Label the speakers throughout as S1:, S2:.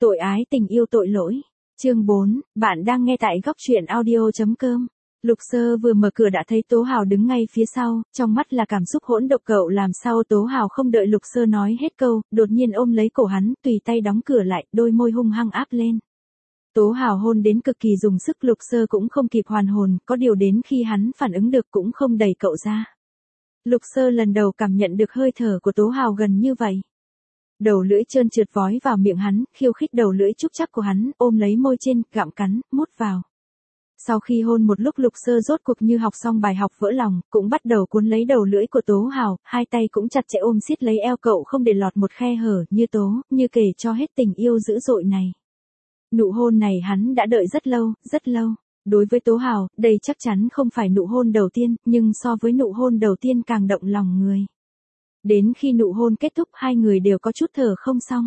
S1: Tội ái tình yêu tội lỗi. Chương 4, bạn đang nghe tại góc truyện audio.com. Lục Sơ vừa mở cửa đã thấy Tố Hào đứng ngay phía sau, trong mắt là cảm xúc hỗn độn. Cậu làm sao? Tố Hào không đợi Lục Sơ nói hết câu, đột nhiên ôm lấy cổ hắn, tùy tay đóng cửa lại, đôi môi hung hăng áp lên. Tố Hào hôn đến cực kỳ dùng sức, Lục Sơ cũng không kịp hoàn hồn, có điều đến khi hắn phản ứng được cũng không đẩy cậu ra. Lục Sơ lần đầu cảm nhận được hơi thở của Tố Hào gần như vậy. Đầu lưỡi trơn trượt vói vào miệng hắn, khiêu khích đầu lưỡi trúc chắc của hắn, ôm lấy môi trên, gặm cắn, mút vào. Sau khi hôn một lúc, Lục Sơ rốt cuộc như học xong bài học vỡ lòng, cũng bắt đầu cuốn lấy đầu lưỡi của Tố Hào, hai tay cũng chặt chẽ ôm siết lấy eo cậu không để lọt một khe hở, như kể cho hết tình yêu dữ dội này. Nụ hôn này hắn đã đợi rất lâu, rất lâu. Đối với Tố Hào, đây chắc chắn không phải nụ hôn đầu tiên, nhưng so với nụ hôn đầu tiên càng động lòng người. Đến khi nụ hôn kết thúc, hai người đều có chút thở không xong.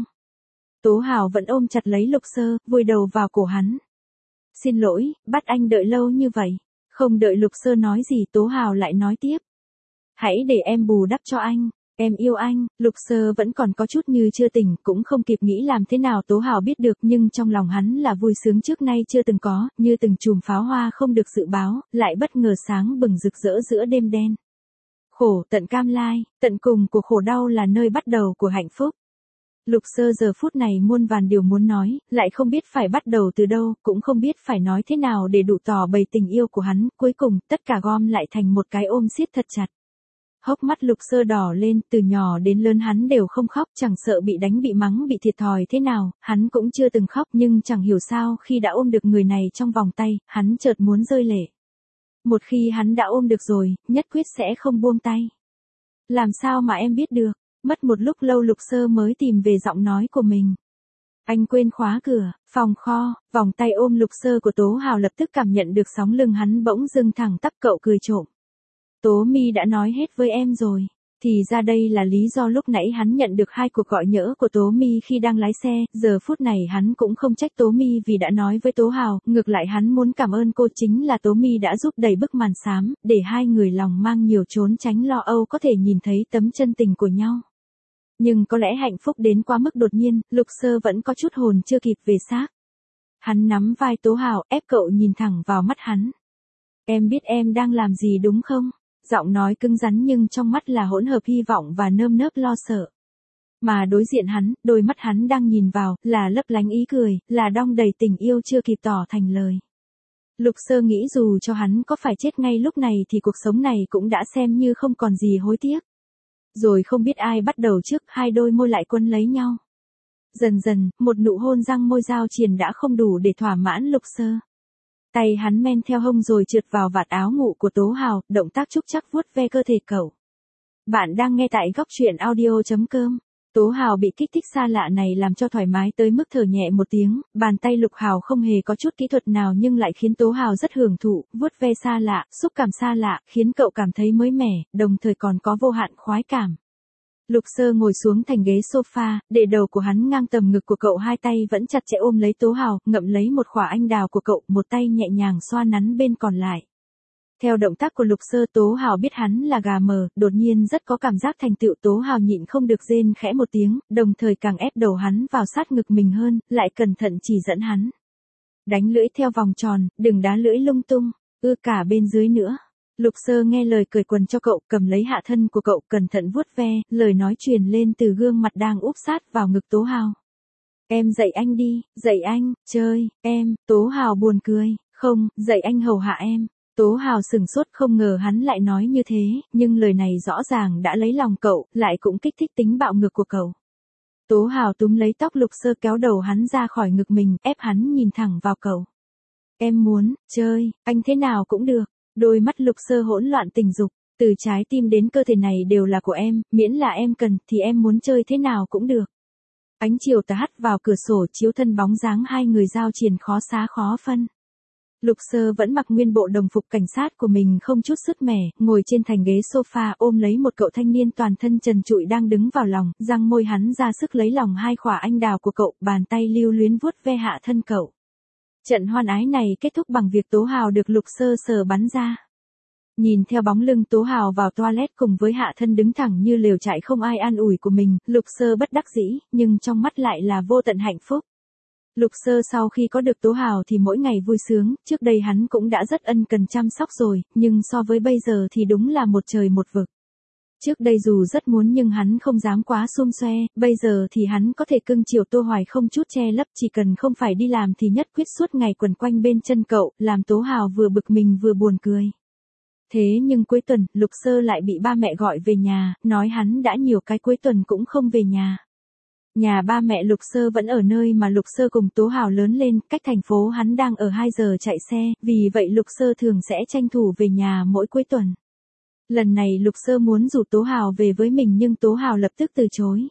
S1: Tố Hào vẫn ôm chặt lấy Lục Sơ, vùi đầu vào cổ hắn. Xin lỗi, bắt anh đợi lâu như vậy. Không đợi Lục Sơ nói gì, Tố Hào lại nói tiếp. Hãy để em bù đắp cho anh, em yêu anh. Lục Sơ vẫn còn có chút như chưa tỉnh, cũng không kịp nghĩ làm thế nào Tố Hào biết được, nhưng trong lòng hắn là vui sướng trước nay chưa từng có, như từng chùm pháo hoa không được dự báo, lại bất ngờ sáng bừng rực rỡ giữa đêm đen. Khổ tận cam lai, tận cùng của khổ đau là nơi bắt đầu của hạnh phúc. Lục Sơ giờ phút này muôn vàn điều muốn nói, lại không biết phải bắt đầu từ đâu, cũng không biết phải nói thế nào để đủ tỏ bày tình yêu của hắn, cuối cùng, tất cả gom lại thành một cái ôm siết thật chặt. Hốc mắt Lục Sơ đỏ lên, từ nhỏ đến lớn hắn đều không khóc, chẳng sợ bị đánh bị mắng bị thiệt thòi thế nào, hắn cũng chưa từng khóc, nhưng chẳng hiểu sao khi đã ôm được người này trong vòng tay, hắn chợt muốn rơi lệ. Một khi hắn đã ôm được rồi, nhất quyết sẽ không buông tay. Làm sao mà em biết được? Mất một lúc lâu Lục Sơ mới tìm về giọng nói của mình. Anh quên khóa cửa, phòng kho, vòng tay ôm Lục Sơ của Tố Hào lập tức cảm nhận được sóng lưng hắn bỗng dưng thẳng tắp, cậu cười trộm. Tố Mi đã nói hết với em rồi. Thì ra đây là lý do lúc nãy hắn nhận được 2 cuộc gọi nhỡ của Tố Mi khi đang lái xe, giờ phút này hắn cũng không trách Tố Mi vì đã nói với Tố Hào, ngược lại hắn muốn cảm ơn cô, chính là Tố Mi đã giúp đẩy bức màn xám, để hai người lòng mang nhiều trốn tránh lo âu có thể nhìn thấy tấm chân tình của nhau. Nhưng có lẽ hạnh phúc đến quá mức đột nhiên, Lục Sơ vẫn có chút hồn chưa kịp về xác. Hắn nắm vai Tố Hào, ép cậu nhìn thẳng vào mắt hắn. Em biết em đang làm gì đúng không? Giọng nói cứng rắn nhưng trong mắt là hỗn hợp hy vọng và nơm nớp lo sợ. Mà đối diện hắn, đôi mắt hắn đang nhìn vào, là lấp lánh ý cười, là đong đầy tình yêu chưa kịp tỏ thành lời. Lục Sơ nghĩ dù cho hắn có phải chết ngay lúc này thì cuộc sống này cũng đã xem như không còn gì hối tiếc. Rồi không biết ai bắt đầu trước, hai đôi môi lại quấn lấy nhau. Dần dần, một nụ hôn răng môi giao triền đã không đủ để thỏa mãn Lục Sơ. Tay hắn men theo hông rồi trượt vào vạt áo ngủ của Tố Hào, động tác trúc chắc vuốt ve cơ thể cậu. Bạn đang nghe tại góc truyện audio.com. Tố Hào bị kích thích xa lạ này làm cho thoải mái tới mức thở nhẹ một tiếng, bàn tay Lục Hào không hề có chút kỹ thuật nào nhưng lại khiến Tố Hào rất hưởng thụ, vuốt ve xa lạ, xúc cảm xa lạ, khiến cậu cảm thấy mới mẻ, đồng thời còn có vô hạn khoái cảm. Lục Sơ ngồi xuống thành ghế sofa, để đầu của hắn ngang tầm ngực của cậu, hai tay vẫn chặt chẽ ôm lấy Tố Hào, ngậm lấy một khỏa anh đào của cậu, một tay nhẹ nhàng xoa nắn bên còn lại. Theo động tác của Lục Sơ, Tố Hào biết hắn là gà mờ, đột nhiên rất có cảm giác thành tựu. Tố Hào nhịn không được rên khẽ một tiếng, đồng thời càng ép đầu hắn vào sát ngực mình hơn, lại cẩn thận chỉ dẫn hắn. Đánh lưỡi theo vòng tròn, đừng đá lưỡi lung tung, cả bên dưới nữa. Lục Sơ nghe lời cởi quần cho cậu, cầm lấy hạ thân của cậu, cẩn thận vuốt ve, lời nói truyền lên từ gương mặt đang úp sát vào ngực Tố Hào. Em dạy anh đi, dạy anh, chơi, em. Tố Hào buồn cười, không, dạy anh hầu hạ em. Tố Hào sừng sốt, không ngờ hắn lại nói như thế, nhưng lời này rõ ràng đã lấy lòng cậu, lại cũng kích thích tính bạo ngược của cậu. Tố Hào túm lấy tóc Lục Sơ, kéo đầu hắn ra khỏi ngực mình, ép hắn nhìn thẳng vào cậu. Em muốn, chơi, anh thế nào cũng được. Đôi mắt Lục Sơ hỗn loạn tình dục, từ trái tim đến cơ thể này đều là của em, miễn là em cần thì em muốn chơi thế nào cũng được. Ánh chiều tà hắt vào cửa sổ chiếu thân bóng dáng hai người giao triền khó xá khó phân. Lục Sơ vẫn mặc nguyên bộ đồng phục cảnh sát của mình không chút sứt mẻ, ngồi trên thành ghế sofa ôm lấy một cậu thanh niên toàn thân trần trụi đang đứng vào lòng, răng môi hắn ra sức lấy lòng hai khỏa anh đào của cậu, bàn tay lưu luyến vuốt ve hạ thân cậu. Trận hoan ái này kết thúc bằng việc Tố Hào được Lục Sơ sờ bắn ra. Nhìn theo bóng lưng Tố Hào vào toilet cùng với hạ thân đứng thẳng như lều trại không ai an ủi của mình, Lục Sơ bất đắc dĩ, nhưng trong mắt lại là vô tận hạnh phúc. Lục Sơ sau khi có được Tố Hào thì mỗi ngày vui sướng, trước đây hắn cũng đã rất ân cần chăm sóc rồi, nhưng so với bây giờ thì đúng là một trời một vực. Trước đây dù rất muốn nhưng hắn không dám quá xum xoe, bây giờ thì hắn có thể cưng chiều Tô Hoài không chút che lấp, chỉ cần không phải đi làm thì nhất quyết suốt ngày quần quanh bên chân cậu, làm Tố Hào vừa bực mình vừa buồn cười. Thế nhưng cuối tuần, Lục Sơ lại bị ba mẹ gọi về nhà, nói hắn đã nhiều cái cuối tuần cũng không về nhà. Nhà ba mẹ Lục Sơ vẫn ở nơi mà Lục Sơ cùng Tố Hào lớn lên, cách thành phố hắn đang ở 2 giờ chạy xe, vì vậy Lục Sơ thường sẽ tranh thủ về nhà mỗi cuối tuần. Lần này Lục Sơ muốn rủ Tố Hào về với mình nhưng Tố Hào lập tức từ chối.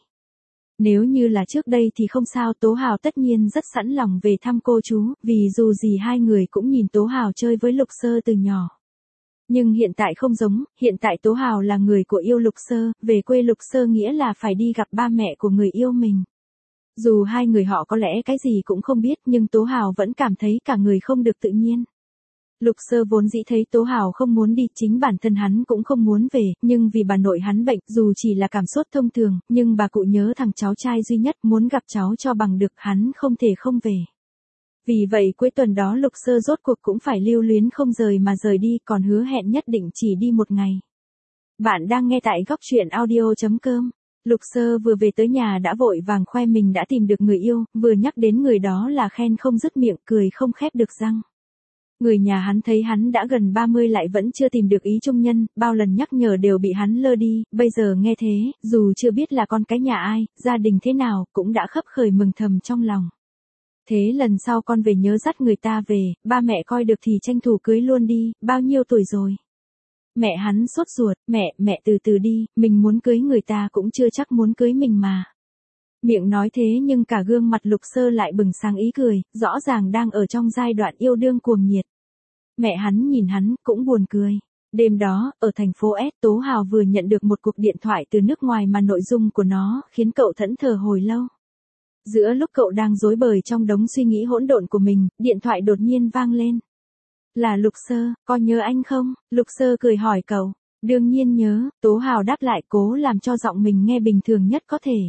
S1: Nếu như là trước đây thì không sao, Tố Hào tất nhiên rất sẵn lòng về thăm cô chú, vì dù gì hai người cũng nhìn Tố Hào chơi với Lục Sơ từ nhỏ. Nhưng hiện tại không giống, hiện tại Tố Hào là người của yêu Lục Sơ, về quê Lục Sơ nghĩa là phải đi gặp ba mẹ của người yêu mình. Dù hai người họ có lẽ cái gì cũng không biết nhưng Tố Hào vẫn cảm thấy cả người không được tự nhiên. Lục Sơ vốn dĩ thấy Tố Hào không muốn đi, chính bản thân hắn cũng không muốn về, nhưng vì bà nội hắn bệnh, dù chỉ là cảm sốt thông thường, nhưng bà cụ nhớ thằng cháu trai duy nhất, muốn gặp cháu cho bằng được, hắn không thể không về. Vì vậy cuối tuần đó Lục Sơ rốt cuộc cũng phải lưu luyến không rời mà rời đi, còn hứa hẹn nhất định chỉ đi một ngày. Bạn đang nghe tại góc truyện audio.com. Lục Sơ vừa về tới nhà đã vội vàng khoe mình đã tìm được người yêu, vừa nhắc đến người đó là khen không dứt miệng, cười không khép được răng. Người nhà hắn thấy hắn đã gần 30 lại vẫn chưa tìm được ý chung nhân, bao lần nhắc nhở đều bị hắn lơ đi, bây giờ nghe thế, dù chưa biết là con cái nhà ai, gia đình thế nào, cũng đã khấp khởi mừng thầm trong lòng. Thế lần sau con về nhớ dắt người ta về, ba mẹ coi được thì tranh thủ cưới luôn đi, bao nhiêu tuổi rồi? Mẹ hắn sốt ruột, mẹ từ từ đi, mình muốn cưới người ta cũng chưa chắc muốn cưới mình mà. Miệng nói thế nhưng cả gương mặt Lục Sơ lại bừng sáng ý cười, rõ ràng đang ở trong giai đoạn yêu đương cuồng nhiệt. Mẹ hắn nhìn hắn, cũng buồn cười. Đêm đó, ở thành phố S, Tố Hào vừa nhận được một cuộc điện thoại từ nước ngoài mà nội dung của nó khiến cậu thẫn thờ hồi lâu. Giữa lúc cậu đang rối bời trong đống suy nghĩ hỗn độn của mình, điện thoại đột nhiên vang lên. Là Lục Sơ, có nhớ anh không? Lục Sơ cười hỏi cậu. Đương nhiên nhớ, Tố Hào đáp lại, cố làm cho giọng mình nghe bình thường nhất có thể.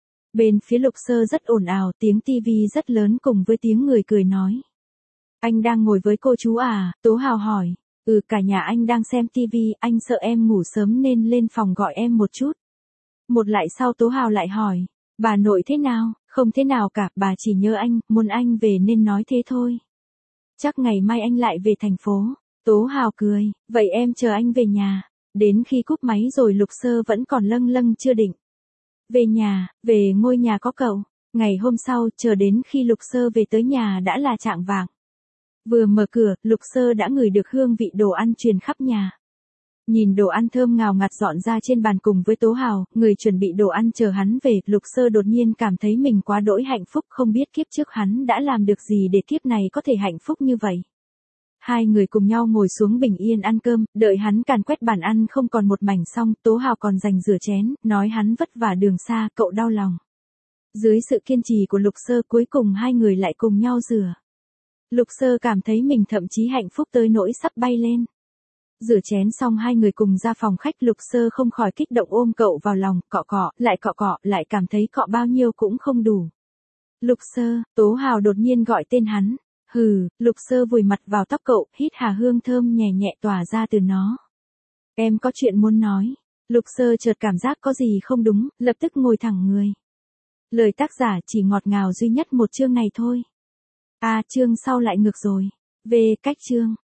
S1: Bên phía Lục Sơ rất ồn ào, tiếng tivi rất lớn cùng với tiếng người cười nói. Anh đang ngồi với cô chú à? Tố Hào hỏi. Cả nhà anh đang xem tivi, anh sợ em ngủ sớm nên lên phòng gọi em một chút. Một lại sau Tố Hào lại hỏi. Bà nội thế nào? Không thế nào cả, bà chỉ nhớ anh, muốn anh về nên nói thế thôi. Chắc ngày mai anh lại về thành phố. Tố Hào cười. Vậy em chờ anh về nhà. Đến khi cúp máy rồi Lục Sơ vẫn còn lâng lâng chưa định. Về nhà, về ngôi nhà có cậu. Ngày hôm sau, chờ đến khi Lục Sơ về tới nhà đã là chạng vạng. Vừa mở cửa, Lục Sơ đã ngửi được hương vị đồ ăn truyền khắp nhà. Nhìn đồ ăn thơm ngào ngạt dọn ra trên bàn cùng với Tố Hào, người chuẩn bị đồ ăn chờ hắn về, Lục Sơ đột nhiên cảm thấy mình quá đỗi hạnh phúc, không biết kiếp trước hắn đã làm được gì để kiếp này có thể hạnh phúc như vậy. Hai người cùng nhau ngồi xuống bình yên ăn cơm, đợi hắn càn quét bàn ăn không còn một mảnh xong, Tố Hào còn dành rửa chén, nói hắn vất vả đường xa, cậu đau lòng. Dưới sự kiên trì của Lục Sơ cuối cùng hai người lại cùng nhau rửa. Lục Sơ cảm thấy mình thậm chí hạnh phúc tới nỗi sắp bay lên. Rửa chén xong hai người cùng ra phòng khách, Lục Sơ không khỏi kích động ôm cậu vào lòng, cọ cọ, lại cảm thấy cọ bao nhiêu cũng không đủ. Lục Sơ, Tố Hào đột nhiên gọi tên hắn. Lục Sơ vùi mặt vào tóc cậu, hít hà hương thơm nhẹ nhẹ tỏa ra từ nó. Em có chuyện muốn nói. Lục Sơ chợt cảm giác có gì không đúng, lập tức ngồi thẳng người. Lời tác giả chỉ ngọt ngào duy nhất một chương này thôi. Chương sau lại ngược rồi. Về cách chương.